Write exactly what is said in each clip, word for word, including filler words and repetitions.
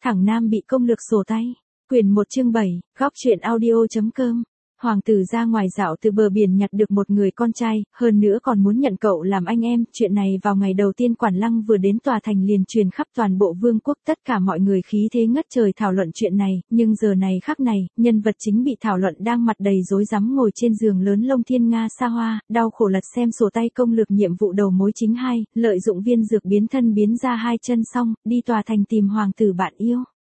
Thẳng nam bị công lược sổ tay. Quyển một chương bảy, góc truyện audio.com. Hoàng tử ra ngoài dạo từ bờ biển nhặt được một người con trai, hơn nữa còn muốn nhận cậu làm anh em. Chuyện này vào ngày đầu tiên Quản Lăng vừa đến tòa thành liền truyền khắp toàn bộ vương quốc, tất cả mọi người khí thế ngất trời thảo luận chuyện này, nhưng giờ này khắc này, nhân vật chính bị thảo luận đang mặt đầy rối rắm ngồi trên giường lớn lông thiên nga xa hoa, đau khổ lật xem sổ tay công lược nhiệm vụ đầu mối chính hai, lợi dụng viên dược biến thân biến ra hai chân xong, đi tòa thành tìm hoàng tử bạn yêu.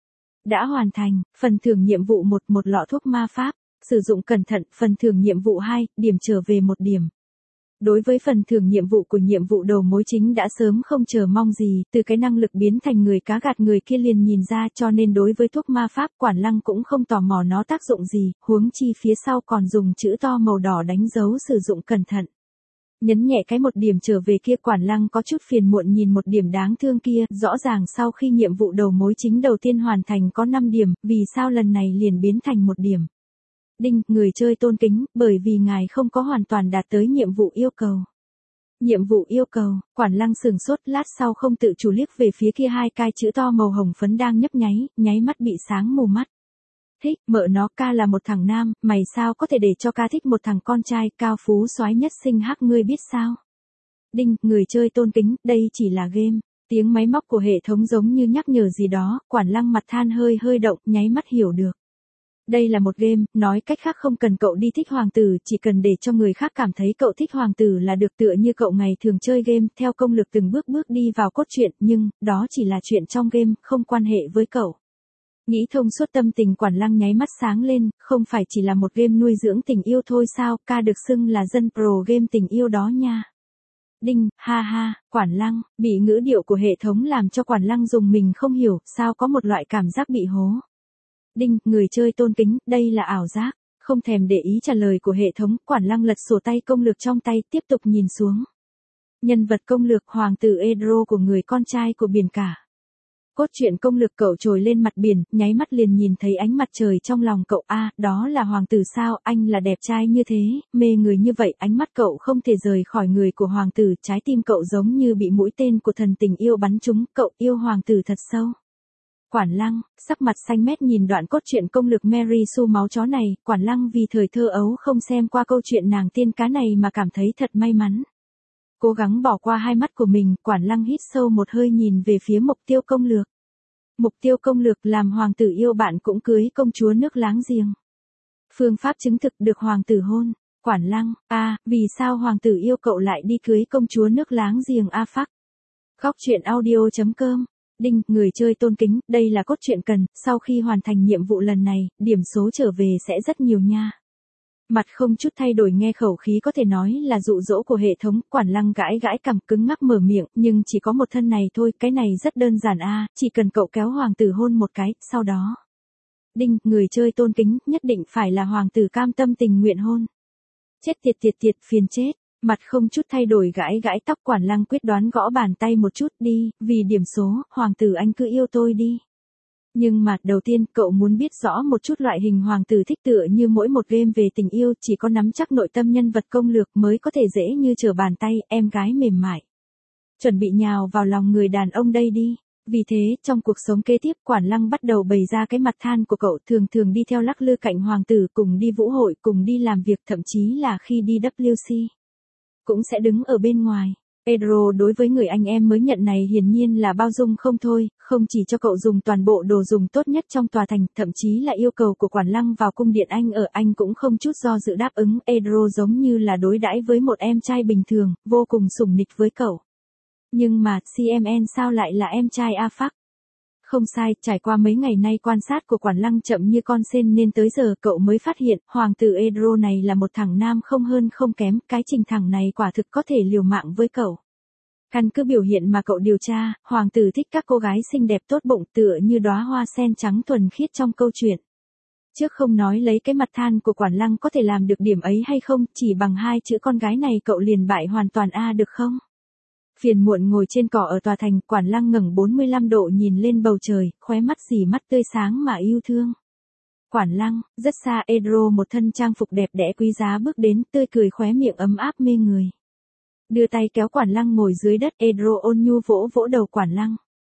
Đã hoàn thành, phần thưởng nhiệm vụ một, một lọ thuốc ma pháp. Sử dụng cẩn thận, phần thưởng nhiệm vụ hai, điểm trở về một điểm. Đối với phần thưởng nhiệm vụ của nhiệm vụ đầu mối chính đã sớm không chờ mong gì, từ cái năng lực biến thành người cá gạt người kia liền nhìn ra, cho nên đối với thuốc ma pháp Quản Lăng cũng không tò mò nó tác dụng gì, huống chi phía sau còn dùng chữ to màu đỏ đánh dấu sử dụng cẩn thận. Nhấn nhẹ cái một điểm trở về kia Quản Lăng có chút phiền muộn nhìn một điểm đáng thương kia, rõ ràng sau khi nhiệm vụ đầu mối chính đầu tiên hoàn thành có năm điểm, vì sao lần này liền biến thành một điểm. Đinh, người chơi tôn kính, bởi vì ngài không có hoàn toàn đạt tới nhiệm vụ yêu cầu. Nhiệm vụ yêu cầu, Quản Lăng sừng sốt lát sau không tự chủ liếc về phía kia hai cái chữ to màu hồng phấn đang nhấp nháy, nháy mắt bị sáng mù mắt. Thích, mợ nó ca là một thằng nam, mày sao có thể để cho ca thích một thằng con trai cao phú soái nhất sinh hắc ngươi biết sao? Đinh, người chơi tôn kính, đây chỉ là game. Tiếng máy móc của hệ thống giống như nhắc nhở gì đó, Quản Lăng mặt than hơi hơi động, nháy mắt hiểu được. Đây là một game, nói cách khác không cần cậu đi thích hoàng tử, chỉ cần để cho người khác cảm thấy cậu thích hoàng tử là được, tựa như cậu ngày thường chơi game, theo công lược từng bước bước đi vào cốt truyện, nhưng, đó chỉ là chuyện trong game, không quan hệ với cậu. Nghĩ thông suốt tâm tình Quản Lăng nháy mắt sáng lên, không phải chỉ là một game nuôi dưỡng tình yêu thôi sao, ca được xưng là dân pro game tình yêu đó nha. Đinh, ha ha, Quản Lăng, bị ngữ điệu của hệ thống làm cho Quản Lăng dùng mình không hiểu, sao có một loại cảm giác bị hố. Đinh, người chơi tôn kính, đây là ảo giác. Không thèm để ý trả lời của hệ thống, Quản Lăng lật sổ tay công lược trong tay, tiếp tục nhìn xuống. Nhân vật công lược hoàng tử Edro của người con trai của biển cả. Cốt truyện công lược cậu trồi lên mặt biển, nháy mắt liền nhìn thấy ánh mặt trời trong lòng cậu. A, đó là hoàng tử sao, anh là đẹp trai như thế, mê người như vậy, ánh mắt cậu không thể rời khỏi người của hoàng tử, trái tim cậu giống như bị mũi tên của thần tình yêu bắn trúng, cậu yêu hoàng tử thật sâu. Quản Lăng, sắc mặt xanh mét nhìn đoạn cốt truyện công lược Mary Sue máu chó này, Quản Lăng vì thời thơ ấu không xem qua câu chuyện nàng tiên cá này mà cảm thấy thật may mắn. Cố gắng bỏ qua hai mắt của mình, Quản Lăng hít sâu một hơi nhìn về phía mục tiêu công lược. Mục tiêu công lược làm hoàng tử yêu bạn cũng cưới công chúa nước láng giềng. Phương pháp chứng thực được hoàng tử hôn. Quản Lăng, a, à, vì sao hoàng tử yêu cậu lại đi cưới công chúa nước láng giềng a phắc. Góc truyện audio.com. Đinh, người chơi tôn kính, đây là cốt truyện cần, sau khi hoàn thành nhiệm vụ lần này, điểm số trở về sẽ rất nhiều nha. Mặt không chút thay đổi nghe khẩu khí có thể nói là dụ dỗ của hệ thống, Quản Lăng gãi gãi cằm cứng ngắc mở miệng, nhưng chỉ có một thân này thôi, cái này rất đơn giản a, à, chỉ cần cậu kéo hoàng tử hôn một cái, sau đó. Đinh, người chơi tôn kính, nhất định phải là hoàng tử cam tâm tình nguyện hôn. Chết tiệt tiệt tiệt, phiền chết. Mặt không chút thay đổi gãi gãi tóc Quản Lăng quyết đoán gõ bàn tay một chút đi, vì điểm số, hoàng tử anh cứ yêu tôi đi. Nhưng mà đầu tiên cậu muốn biết rõ một chút loại hình hoàng tử thích tựa như mỗi một game về tình yêu chỉ có nắm chắc nội tâm nhân vật công lược mới có thể dễ như trở bàn tay, em gái mềm mại. Chuẩn bị nhào vào lòng người đàn ông đây đi. Vì thế, trong cuộc sống kế tiếp Quản Lăng bắt đầu bày ra cái mặt than của cậu, thường thường đi theo lắc lư cạnh hoàng tử, cùng đi vũ hội, cùng đi làm việc, thậm chí là khi đi W C. Cũng sẽ đứng ở bên ngoài. Pedro đối với người anh em mới nhận này hiển nhiên là bao dung không thôi, không chỉ cho cậu dùng toàn bộ đồ dùng tốt nhất trong tòa thành, thậm chí là yêu cầu của Quản Lăng vào cung điện anh ở, anh cũng không chút do dự đáp ứng. Pedro giống như là đối đãi với một em trai bình thường, vô cùng sủng nịch với cậu. Nhưng mà, xê em en sao lại là em trai a phắc? Không sai, trải qua mấy ngày nay quan sát của Quản Lăng chậm như con sên nên tới giờ cậu mới phát hiện, hoàng tử Edro này là một thằng nam không hơn không kém, cái trình thẳng này quả thực có thể liều mạng với cậu. Căn cứ biểu hiện mà cậu điều tra, hoàng tử thích các cô gái xinh đẹp tốt bụng tựa như đóa hoa sen trắng thuần khiết trong câu chuyện. Trước không nói lấy cái mặt than của Quản Lăng có thể làm được điểm ấy hay không, chỉ bằng hai chữ con gái này cậu liền bại hoàn toàn a được không? Phiền muộn ngồi trên cỏ ở tòa thành, Quản Lăng ngẩng bốn mươi lăm độ nhìn lên bầu trời, khóe mắt dì mắt tươi sáng mà yêu thương. Quản Lăng, rất xa Edro một thân trang phục đẹp đẽ quý giá bước đến, tươi cười khóe miệng ấm áp mê người. Đưa tay kéo Quản Lăng ngồi dưới đất, Edro ôn nhu vỗ vỗ đầu Quản Lăng.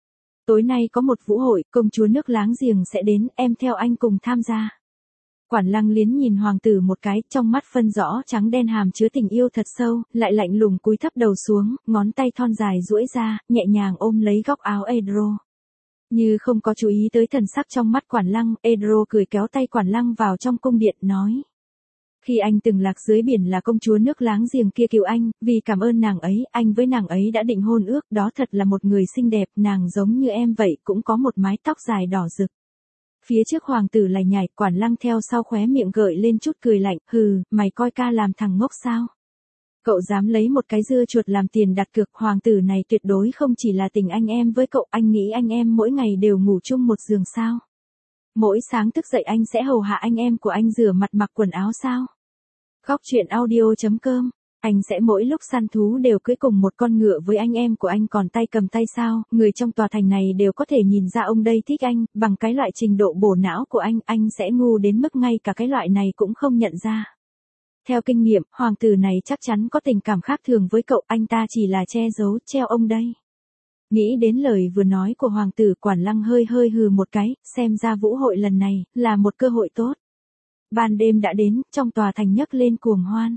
tối nay có một vũ hội, công chúa nước láng giềng sẽ đến, em theo anh cùng tham gia. Quản Lăng liến nhìn hoàng tử một cái, trong mắt phân rõ trắng đen hàm chứa tình yêu thật sâu, lại lạnh lùng cúi thấp đầu xuống, ngón tay thon dài duỗi ra, nhẹ nhàng ôm lấy góc áo Edro. Như không có chú ý tới thần sắc trong mắt Quản Lăng, Edro cười kéo tay Quản Lăng vào trong cung điện, nói. Khi anh từng lạc dưới biển là công chúa nước láng giềng kia cứu anh, vì cảm ơn nàng ấy, anh với nàng ấy đã định hôn ước, đó thật là một người xinh đẹp, nàng giống như em vậy, cũng có một mái tóc dài đỏ rực. Phía trước hoàng tử lải nhải, Quản Lăng theo sau khóe miệng gợi lên chút cười lạnh, hừ, mày coi ca làm thằng ngốc sao? Cậu dám lấy một cái dưa chuột làm tiền đặt cược, hoàng tử này tuyệt đối không chỉ là tình anh em với cậu, anh nghĩ anh em mỗi ngày đều ngủ chung một giường sao? Mỗi sáng thức dậy anh sẽ hầu hạ anh em của anh rửa mặt mặc quần áo sao? Góc truyện audio chấm com, anh sẽ mỗi lúc săn thú đều cưỡi cùng một con ngựa với anh em của anh còn tay cầm tay sao? Người trong tòa thành này đều có thể nhìn ra ông đây thích anh, bằng cái loại trình độ bổ não của anh, anh sẽ ngu đến mức ngay cả cái loại này cũng không nhận ra. Theo kinh nghiệm, hoàng tử này chắc chắn có tình cảm khác thường với cậu, anh ta chỉ là che giấu, treo ông đây. Nghĩ đến lời vừa nói của hoàng tử, Quản Lăng hơi hơi hừ một cái, xem ra vũ hội lần này, là một cơ hội tốt. Ban đêm đã đến, trong tòa thành nhấc lên cuồng hoan.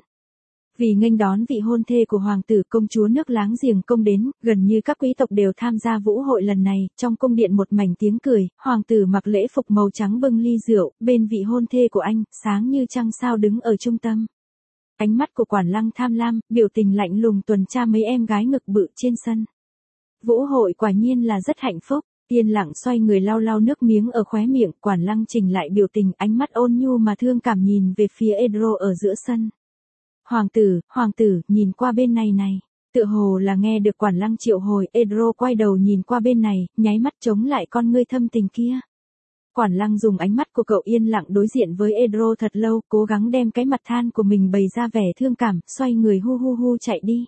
Vì nghênh đón vị hôn thê của hoàng tử, công chúa nước láng giềng công đến, gần như các quý tộc đều tham gia vũ hội lần này, trong cung điện một mảnh tiếng cười, hoàng tử mặc lễ phục màu trắng bưng ly rượu, bên vị hôn thê của anh, sáng như trăng sao đứng ở trung tâm. Ánh mắt của Quản Lăng tham lam, biểu tình lạnh lùng tuần tra mấy em gái ngực bự trên sân. Vũ hội quả nhiên là rất hạnh phúc, yên lặng xoay người lau lau nước miếng ở khóe miệng, Quản Lăng chỉnh lại biểu tình, ánh mắt ôn nhu mà thương cảm nhìn về phía Edro ở giữa sân. Hoàng tử, hoàng tử, nhìn qua bên này này. Tựa hồ là nghe được Quản Lăng triệu hồi, Edro quay đầu nhìn qua bên này, nháy mắt chống lại con ngươi thâm tình kia. Quản Lăng dùng ánh mắt của cậu yên lặng đối diện với Edro thật lâu, cố gắng đem cái mặt than của mình bày ra vẻ thương cảm, xoay người hu hu hu chạy đi.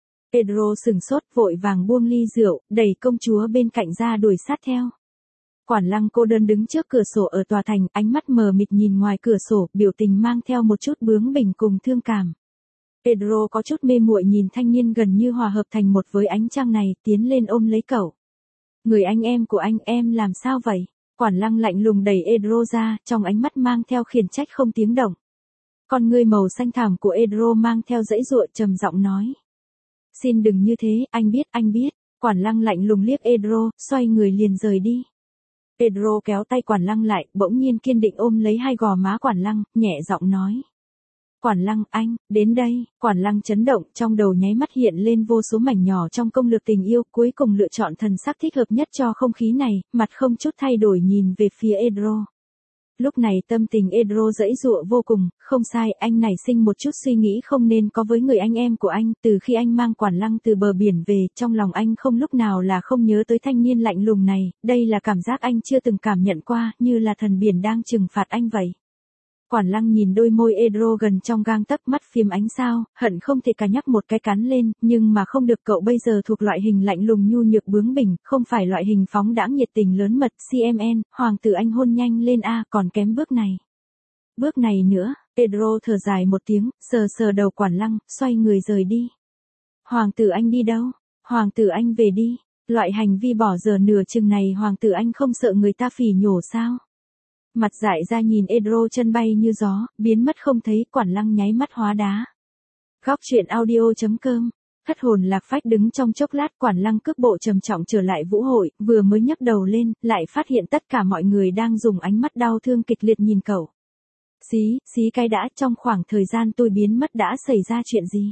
Edro sừng sốt, vội vàng buông ly rượu, đẩy công chúa bên cạnh ra đuổi sát theo. Quản Lăng cô đơn đứng trước cửa sổ ở tòa thành, ánh mắt mờ mịt nhìn ngoài cửa sổ, biểu tình mang theo một chút bướng bỉnh cùng thương cảm. Edro có chút mê muội nhìn thanh niên gần như hòa hợp thành một với ánh trăng này, tiến lên ôm lấy cậu. Người anh em của anh, em làm sao vậy? Quản Lăng lạnh lùng đẩy Edro ra, trong ánh mắt mang theo khiển trách không tiếng động. Con ngươi màu xanh thẳm của Edro mang theo dãy dụa, trầm giọng nói. Xin đừng như thế, anh biết, anh biết. Quản Lăng lạnh lùng liếc Edro, xoay người liền rời đi. Edro kéo tay Quản Lăng lại, bỗng nhiên kiên định ôm lấy hai gò má Quản Lăng, nhẹ giọng nói. Quản Lăng, anh, đến đây. Quản Lăng chấn động, trong đầu nháy mắt hiện lên vô số mảnh nhỏ trong công lược tình yêu, cuối cùng lựa chọn thần sắc thích hợp nhất cho không khí này, mặt không chút thay đổi nhìn về phía Edro. Lúc này tâm tình Edro dãy dụa vô cùng, không sai, anh nảy sinh một chút suy nghĩ không nên có với người anh em của anh, từ khi anh mang Quản Lăng từ bờ biển về, trong lòng anh không lúc nào là không nhớ tới thanh niên lạnh lùng này, đây là cảm giác anh chưa từng cảm nhận qua, như là thần biển đang trừng phạt anh vậy. Quản Lăng nhìn đôi môi Edro gần trong gang tấc, mắt phiếm ánh sao, hận không thể cả nhắc một cái cắn lên, nhưng mà không được, cậu bây giờ thuộc loại hình lạnh lùng nhu nhược bướng bỉnh, không phải loại hình phóng đãng nhiệt tình lớn mật, xê em en, hoàng tử anh hôn nhanh lên a, còn kém bước này. Bước này nữa, Edro thở dài một tiếng, sờ sờ đầu Quản Lăng, xoay người rời đi. Hoàng tử anh đi đâu? Hoàng tử anh về đi. Loại hành vi bỏ giờ nửa chừng này hoàng tử anh không sợ người ta phỉ nhổ sao? Mặt dại ra nhìn Edro chân bay như gió, biến mất không thấy, Quản Lăng nháy mắt hóa đá. Góc truyện audio chấm com, thất hồn lạc phách đứng trong chốc lát, Quản Lăng cước bộ trầm trọng trở lại vũ hội, vừa mới nhấc đầu lên, lại phát hiện tất cả mọi người đang dùng ánh mắt đau thương kịch liệt nhìn cậu. Xí, xí cái đã, trong khoảng thời gian tôi biến mất đã xảy ra chuyện gì?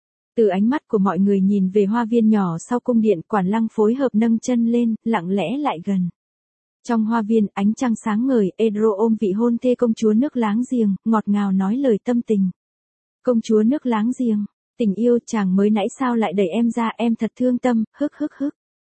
Từ ánh mắt của mọi người nhìn về hoa viên nhỏ sau cung điện, Quản Lăng phối hợp nâng chân lên, lặng lẽ lại gần. Trong hoa viên, ánh trăng sáng ngời, Edro ôm vị hôn thê công chúa nước láng giềng, ngọt ngào nói lời tâm tình. Công chúa nước láng giềng, tình yêu chàng mới nãy sao lại đẩy em ra, em thật thương tâm, hức hức hức.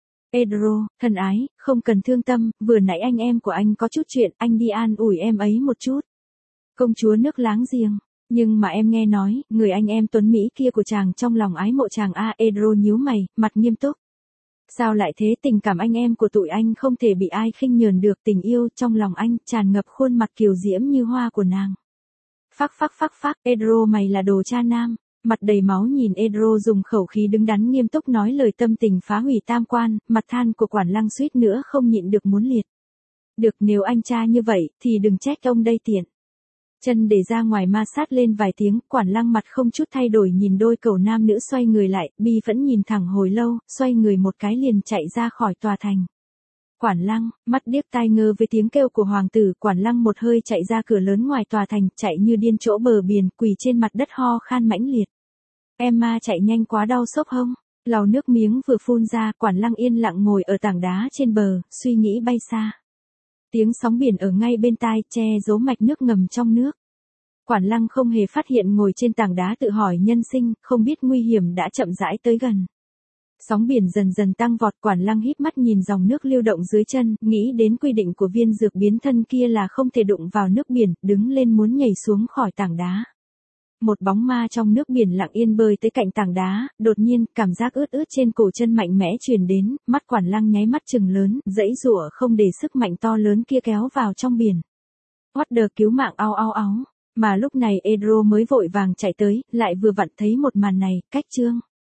Edro, thân ái, không cần thương tâm, vừa nãy anh em của anh có chút chuyện, anh đi an ủi em ấy một chút. Công chúa nước láng giềng, nhưng mà em nghe nói, người anh em tuấn Mỹ kia của chàng trong lòng ái mộ chàng a. Edro nhíu mày, mặt nghiêm túc. Sao lại thế, tình cảm anh em của tụi anh không thể bị ai khinh nhờn được, tình yêu trong lòng anh tràn ngập khuôn mặt kiều diễm như hoa của nàng. Phắc phắc phắc phắc, Edro mày là đồ cha nam, Mặt đầy máu nhìn Edro dùng khẩu khí đứng đắn nghiêm túc nói lời tâm tình phá hủy tam quan, mặt than của Quản Lăng suýt nữa không nhịn được muốn liệt. Được, nếu anh cha như vậy, thì đừng trách ông đây tiện. Chân để ra ngoài ma sát lên vài tiếng, Quản Lăng mặt không chút thay đổi nhìn đôi cậu nam nữ xoay người lại, Bi vẫn nhìn thẳng hồi lâu, xoay người một cái liền chạy ra khỏi tòa thành. Quản Lăng, mắt điếc tai ngơ với tiếng kêu của hoàng tử, Quản Lăng một hơi chạy ra cửa lớn ngoài tòa thành, chạy như điên chỗ bờ biển, quỳ trên mặt đất ho khan mãnh liệt. Emma chạy nhanh quá đau xốc hông, lau nước miếng vừa phun ra, Quản Lăng yên lặng ngồi ở tảng đá trên bờ, suy nghĩ bay xa. Tiếng sóng biển ở ngay bên tai, che giấu mạch nước ngầm trong nước. Quản Lăng không hề phát hiện ngồi trên tảng đá tự hỏi nhân sinh, không biết nguy hiểm đã chậm rãi tới gần. Sóng biển dần dần tăng vọt, Quản Lăng híp mắt nhìn dòng nước lưu động dưới chân, nghĩ đến quy định của viên dược biến thân kia là không thể đụng vào nước biển, đứng lên muốn nhảy xuống khỏi tảng đá. Một bóng ma trong nước biển lặng yên bơi tới cạnh tảng đá, đột nhiên, cảm giác ướt ướt trên cổ chân mạnh mẽ truyền đến, mắt Quản Lăng nháy mắt trừng lớn, giãy giụa không để sức mạnh to lớn kia kéo vào trong biển. Water cứu mạng ao ao áo, mà lúc này Edro mới vội vàng chạy tới, lại vừa vặn thấy một màn này, cách chương.